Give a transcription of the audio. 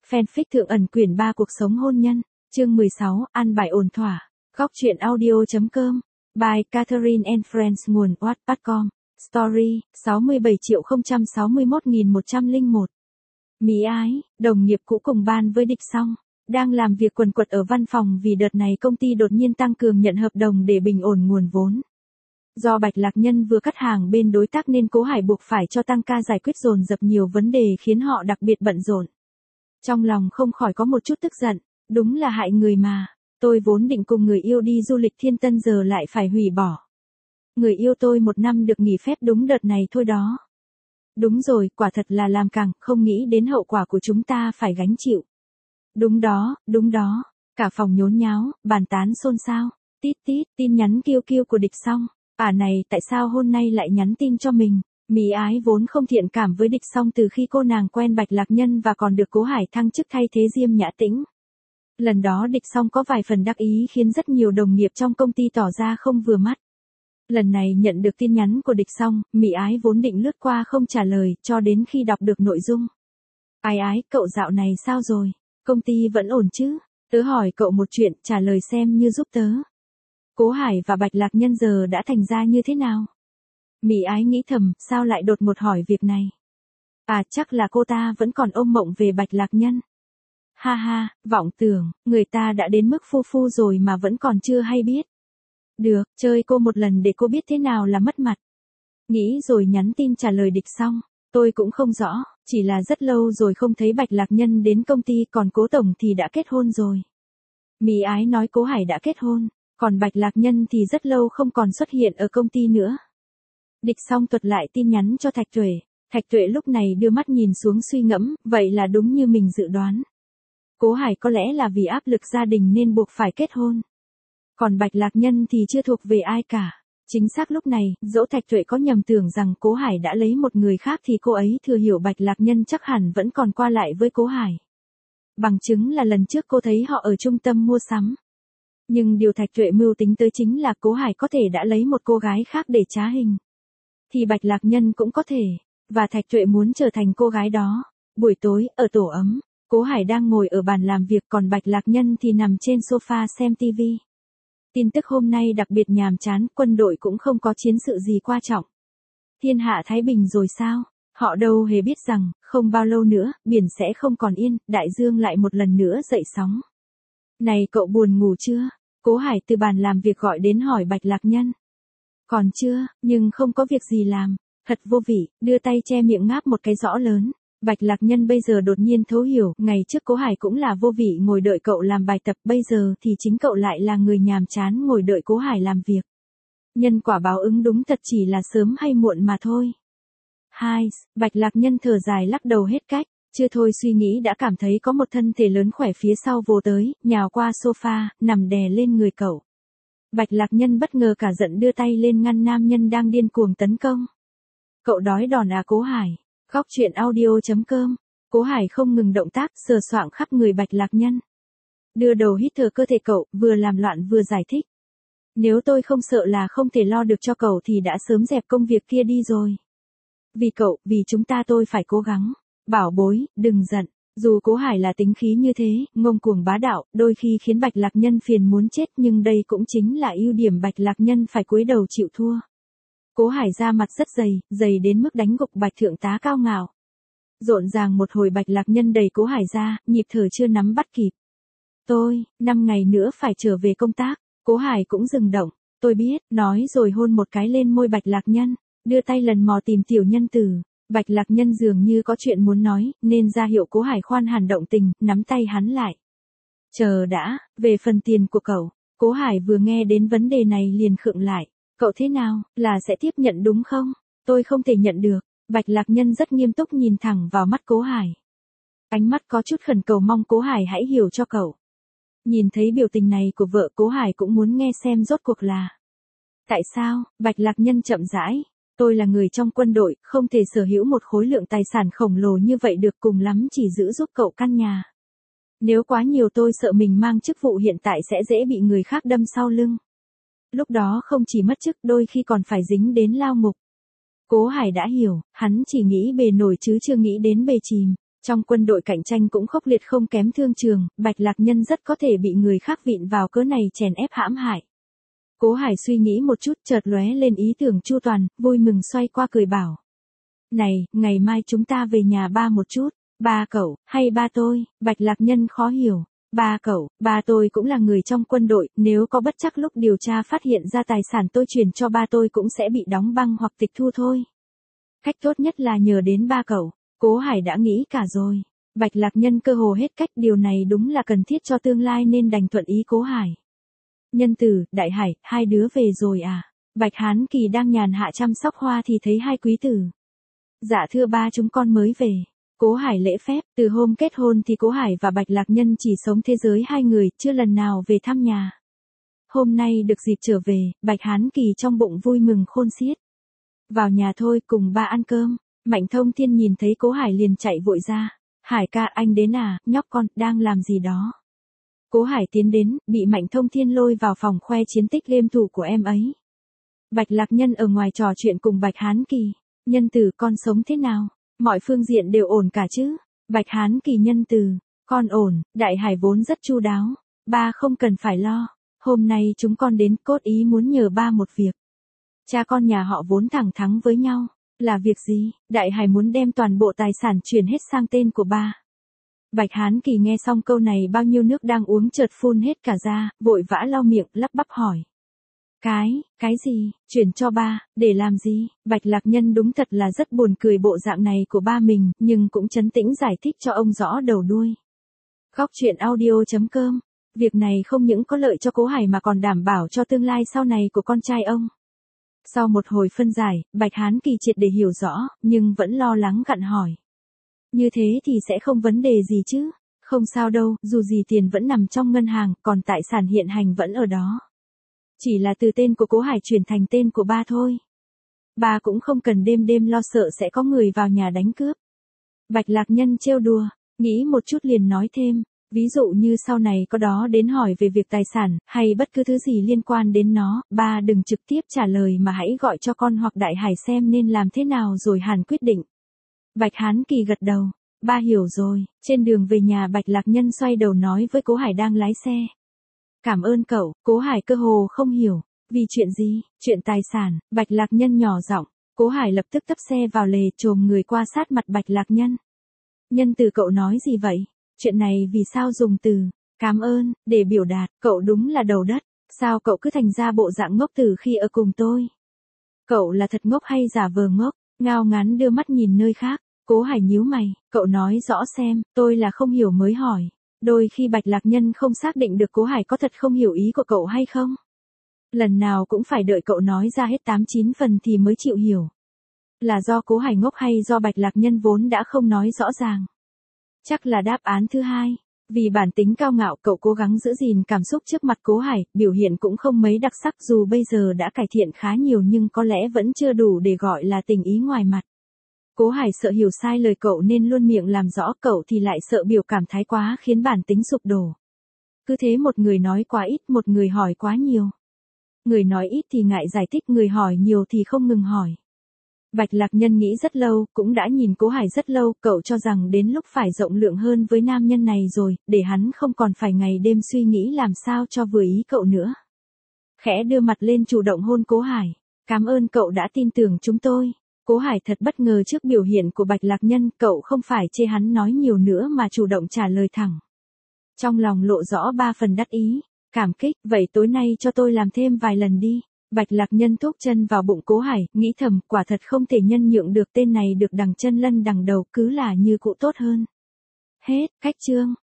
Fanfic Thượng ẩn quyển 3 cuộc sống hôn nhân, chương 16, an bài ổn thỏa. Góc truyện audio.com, by Catherine and Friends, nguồn Wattpad.com, story, 67.061.101. Mỹ ái, đồng nghiệp cũ cùng ban với Địch Song, đang làm việc quần quật ở văn phòng vì đợt này công ty đột nhiên tăng cường nhận hợp đồng để bình ổn nguồn vốn. Do Bạch Lạc Nhân vừa cắt hàng bên đối tác nên Cố Hải buộc phải cho tăng ca giải quyết dồn dập nhiều vấn đề khiến họ đặc biệt bận rộn. Trong lòng không khỏi có một chút tức giận, đúng là hại người mà, tôi vốn định cùng người yêu đi du lịch Thiên Tân giờ lại phải hủy bỏ. Người yêu tôi 1 năm được nghỉ phép đúng đợt này thôi đó. Đúng rồi, quả thật là làm cẳng, không nghĩ đến hậu quả của chúng ta phải gánh chịu. Đúng đó, cả phòng nhốn nháo, bàn tán xôn xao, tít tít, tin nhắn kêu kêu của Địch Song. Này, tại sao hôm nay lại nhắn tin cho mình? Mỹ ái vốn không thiện cảm với Địch Song từ khi cô nàng quen Bạch Lạc Nhân và còn được Cố Hải thăng chức thay thế Diêm Nhã Tĩnh. Lần đó Địch Song có vài phần đắc ý khiến rất nhiều đồng nghiệp trong công ty tỏ ra không vừa mắt. Lần này nhận được tin nhắn của Địch Song, Mỹ ái vốn định lướt qua không trả lời cho đến khi đọc được nội dung. Ái, cậu dạo này sao rồi? Công ty vẫn ổn chứ? Tớ hỏi cậu một chuyện, trả lời xem như giúp tớ. Cố Hải và Bạch Lạc Nhân giờ đã thành ra như thế nào? Mỹ ái nghĩ thầm, sao lại đột ngột hỏi việc này? Chắc là cô ta vẫn còn ôm mộng về Bạch Lạc Nhân. Ha ha, vọng tưởng, người ta đã đến mức phu phu rồi mà vẫn còn chưa hay biết. Được, chơi cô một lần để cô biết thế nào là mất mặt. Nghĩ rồi nhắn tin trả lời Địch Song, tôi cũng không rõ, chỉ là rất lâu rồi không thấy Bạch Lạc Nhân đến công ty, còn Cố Tổng thì đã kết hôn rồi. Mỹ ái nói Cố Hải đã kết hôn, còn Bạch Lạc Nhân thì rất lâu không còn xuất hiện ở công ty nữa. Địch Song thuật lại tin nhắn cho Thạch Tuệ. Thạch Tuệ lúc này đưa mắt nhìn xuống suy ngẫm, vậy là đúng như mình dự đoán. Cố Hải có lẽ là vì áp lực gia đình nên buộc phải kết hôn. Còn Bạch Lạc Nhân thì chưa thuộc về ai cả. Chính xác lúc này, dẫu Thạch Tuệ có nhầm tưởng rằng Cố Hải đã lấy một người khác thì cô ấy thừa hiểu Bạch Lạc Nhân chắc hẳn vẫn còn qua lại với Cố Hải. Bằng chứng là lần trước cô thấy họ ở trung tâm mua sắm. Nhưng điều Thạch Tuệ mưu tính tới chính là Cố Hải có thể đã lấy một cô gái khác để trá hình. Thì Bạch Lạc Nhân cũng có thể, và Thạch Tuệ muốn trở thành cô gái đó. Buổi tối, ở tổ ấm, Cố Hải đang ngồi ở bàn làm việc còn Bạch Lạc Nhân thì nằm trên sofa xem TV. Tin tức hôm nay đặc biệt nhàm chán, quân đội cũng không có chiến sự gì quan trọng. Thiên hạ thái bình rồi sao? Họ đâu hề biết rằng, không bao lâu nữa, biển sẽ không còn yên, đại dương lại một lần nữa dậy sóng. Này cậu buồn ngủ chưa? Cố Hải từ bàn làm việc gọi đến hỏi Bạch Lạc Nhân. Còn chưa, nhưng không có việc gì làm. Thật vô vị, đưa tay che miệng ngáp một cái rõ lớn. Bạch Lạc Nhân bây giờ đột nhiên thấu hiểu, ngày trước Cố Hải cũng là vô vị ngồi đợi cậu làm bài tập, bây giờ thì chính cậu lại là người nhàm chán ngồi đợi Cố Hải làm việc. Nhân quả báo ứng đúng thật chỉ là sớm hay muộn mà thôi. Bạch Lạc Nhân thở dài lắc đầu hết cách, chưa thôi suy nghĩ đã cảm thấy có một thân thể lớn khỏe phía sau vồ tới, nhào qua sofa, nằm đè lên người cậu. Bạch Lạc Nhân bất ngờ cả giận đưa tay lên ngăn nam nhân đang điên cuồng tấn công. Cậu đói đòn Cố Hải? Góc truyện audio.com, Cố Hải không ngừng động tác sờ soạng khắp người Bạch Lạc Nhân. Đưa đầu hít thở cơ thể cậu, vừa làm loạn vừa giải thích. Nếu tôi không sợ là không thể lo được cho cậu thì đã sớm dẹp công việc kia đi rồi. Vì cậu, vì chúng ta tôi phải cố gắng. Bảo bối, đừng giận. Dù Cố Hải là tính khí như thế, ngông cuồng bá đạo, đôi khi khiến Bạch Lạc Nhân phiền muốn chết, nhưng đây cũng chính là ưu điểm Bạch Lạc Nhân phải cúi đầu chịu thua. Cố Hải ra mặt rất dày đến mức đánh gục Bạch thượng tá cao ngạo. Rộn ràng một hồi Bạch Lạc Nhân đẩy Cố Hải ra, nhịp thở chưa nắm bắt kịp. 5 ngày nữa phải trở về công tác. Cố Hải cũng dừng động. Tôi biết, nói rồi hôn một cái lên môi Bạch Lạc Nhân, đưa tay lần mò tìm tiểu nhân tử. Bạch Lạc Nhân dường như có chuyện muốn nói, nên ra hiệu Cố Hải khoan hẳn động tình, nắm tay hắn lại. Chờ đã, về phần tiền của cậu. Cố Hải vừa nghe đến vấn đề này liền khựng lại. Cậu thế nào, là sẽ tiếp nhận đúng không? Tôi không thể nhận được. Bạch Lạc Nhân rất nghiêm túc nhìn thẳng vào mắt Cố Hải. Ánh mắt có chút khẩn cầu mong Cố Hải hãy hiểu cho cậu. Nhìn thấy biểu tình này của vợ Cố Hải cũng muốn nghe xem rốt cuộc là. Tại sao? Bạch Lạc Nhân chậm rãi. Tôi là người trong quân đội, không thể sở hữu một khối lượng tài sản khổng lồ như vậy được, cùng lắm chỉ giữ giúp cậu căn nhà. Nếu quá nhiều tôi sợ mình mang chức vụ hiện tại sẽ dễ bị người khác đâm sau lưng. Lúc đó không chỉ mất chức, đôi khi còn phải dính đến lao ngục. Cố Hải đã hiểu, hắn chỉ nghĩ bề nổi chứ chưa nghĩ đến bề chìm. Trong quân đội cạnh tranh cũng khốc liệt không kém thương trường, Bạch Lạc Nhân rất có thể bị người khác vịn vào cớ này chèn ép hãm hại. Cố Hải suy nghĩ một chút chợt lóe lên ý tưởng chu toàn, vui mừng xoay qua cười bảo. Này, ngày mai chúng ta về nhà ba một chút, ba cậu, hay ba tôi, Bạch Lạc Nhân khó hiểu. Ba cậu, ba tôi cũng là người trong quân đội, nếu có bất trắc lúc điều tra phát hiện ra tài sản tôi chuyển cho ba tôi cũng sẽ bị đóng băng hoặc tịch thu thôi. Cách tốt nhất là nhờ đến ba cậu, Cố Hải đã nghĩ cả rồi. Bạch Lạc Nhân cơ hồ hết cách, điều này đúng là cần thiết cho tương lai nên đành thuận ý Cố Hải. Nhân Tử, Đại Hải, hai đứa về rồi à? Bạch Hán Kỳ đang nhàn hạ chăm sóc hoa thì thấy hai quý tử. Dạ thưa ba, chúng con mới về. Cố Hải lễ phép, từ hôm kết hôn thì Cố Hải và Bạch Lạc Nhân chỉ sống thế giới hai người, chưa lần nào về thăm nhà. Hôm nay được dịp trở về, Bạch Hán Kỳ trong bụng vui mừng khôn xiết. Vào nhà thôi, cùng ba ăn cơm. Mạnh Thông Thiên nhìn thấy Cố Hải liền chạy vội ra. Hải ca, anh đến à, nhóc con, đang làm gì đó? Cố Hải tiến đến, bị Mạnh Thông Thiên lôi vào phòng khoe chiến tích game thủ của em ấy. Bạch Lạc Nhân ở ngoài trò chuyện cùng Bạch Hán Kỳ. Nhân Tử, con sống thế nào? Mọi phương diện đều ổn cả chứ? Bạch Hán Kỳ: Nhân Tử, con ổn, Đại Hải vốn rất chu đáo. Ba không cần phải lo. Hôm nay chúng con đến cốt ý muốn nhờ ba một việc. Cha con nhà họ vốn thẳng thắn với nhau. Là việc gì? Đại Hải muốn đem toàn bộ tài sản chuyển hết sang tên của ba. Bạch Hán Kỳ nghe xong câu này bao nhiêu nước đang uống chợt phun hết cả ra, vội vã lau miệng, lắp bắp hỏi. Cái gì, chuyển cho ba, để làm gì? Bạch Lạc Nhân đúng thật là rất buồn cười bộ dạng này của ba mình, nhưng cũng trấn tĩnh giải thích cho ông rõ đầu đuôi. Góc truyện audio.com, việc này không những có lợi cho Cố Hải mà còn đảm bảo cho tương lai sau này của con trai ông. Sau một hồi phân giải, Bạch Hán Kỳ triệt để hiểu rõ, nhưng vẫn lo lắng gặng hỏi. Như thế thì sẽ không vấn đề gì chứ? Không sao đâu, dù gì tiền vẫn nằm trong ngân hàng, còn tài sản hiện hành vẫn ở đó. Chỉ là từ tên của Cố Hải chuyển thành tên của ba thôi. Ba cũng không cần đêm đêm lo sợ sẽ có người vào nhà đánh cướp. Bạch Lạc Nhân trêu đùa, nghĩ một chút liền nói thêm, ví dụ như sau này có đó đến hỏi về việc tài sản, hay bất cứ thứ gì liên quan đến nó, ba đừng trực tiếp trả lời mà hãy gọi cho con hoặc Đại Hải xem nên làm thế nào rồi hẳn quyết định. Bạch Hán Kỳ gật đầu, ba hiểu rồi. Trên đường về nhà Bạch Lạc Nhân xoay đầu nói với Cố Hải đang lái xe. Cảm ơn cậu. Cố Hải cơ hồ không hiểu. Vì chuyện gì? Chuyện tài sản. Bạch Lạc Nhân nhỏ giọng. Cố Hải lập tức tấp xe vào lề chồm người qua sát mặt Bạch Lạc Nhân. Nhân Từ, cậu nói gì vậy? Chuyện này vì sao dùng từ cảm ơn để biểu đạt? Cậu đúng là đầu đất. Sao cậu cứ thành ra bộ dạng ngốc từ khi ở cùng tôi? Cậu là thật ngốc hay giả vờ ngốc? Ngao Ngán đưa mắt nhìn nơi khác. Cố Hải nhíu mày, cậu nói rõ xem, tôi là không hiểu mới hỏi. Đôi khi Bạch Lạc Nhân không xác định được Cố Hải có thật không hiểu ý của cậu hay không. Lần nào cũng phải đợi cậu nói ra hết 8-9 phần thì mới chịu hiểu. Là do Cố Hải ngốc hay do Bạch Lạc Nhân vốn đã không nói rõ ràng? Chắc là đáp án thứ hai. Vì bản tính cao ngạo cậu cố gắng giữ gìn cảm xúc trước mặt Cố Hải, biểu hiện cũng không mấy đặc sắc dù bây giờ đã cải thiện khá nhiều nhưng có lẽ vẫn chưa đủ để gọi là tình ý ngoài mặt. Cố Hải sợ hiểu sai lời cậu nên luôn miệng làm rõ, cậu thì lại sợ biểu cảm thái quá khiến bản tính sụp đổ. Cứ thế một người nói quá ít, một người hỏi quá nhiều. Người nói ít thì ngại giải thích, người hỏi nhiều thì không ngừng hỏi. Bạch Lạc Nhân nghĩ rất lâu, cũng đã nhìn Cố Hải rất lâu, cậu cho rằng đến lúc phải rộng lượng hơn với nam nhân này rồi, để hắn không còn phải ngày đêm suy nghĩ làm sao cho vừa ý cậu nữa. Khẽ đưa mặt lên chủ động hôn Cố Hải. Cảm ơn cậu đã tin tưởng chúng tôi. Cố Hải thật bất ngờ trước biểu hiện của Bạch Lạc Nhân, cậu không phải chê hắn nói nhiều nữa mà chủ động trả lời thẳng. Trong lòng lộ rõ 3 phần đắc ý, cảm kích, vậy tối nay cho tôi làm thêm vài lần đi. Bạch Lạc Nhân thúc chân vào bụng Cố Hải, nghĩ thầm, quả thật không thể nhân nhượng được tên này được đằng chân lân đằng đầu, cứ là như cũ tốt hơn. Hết, cách chương.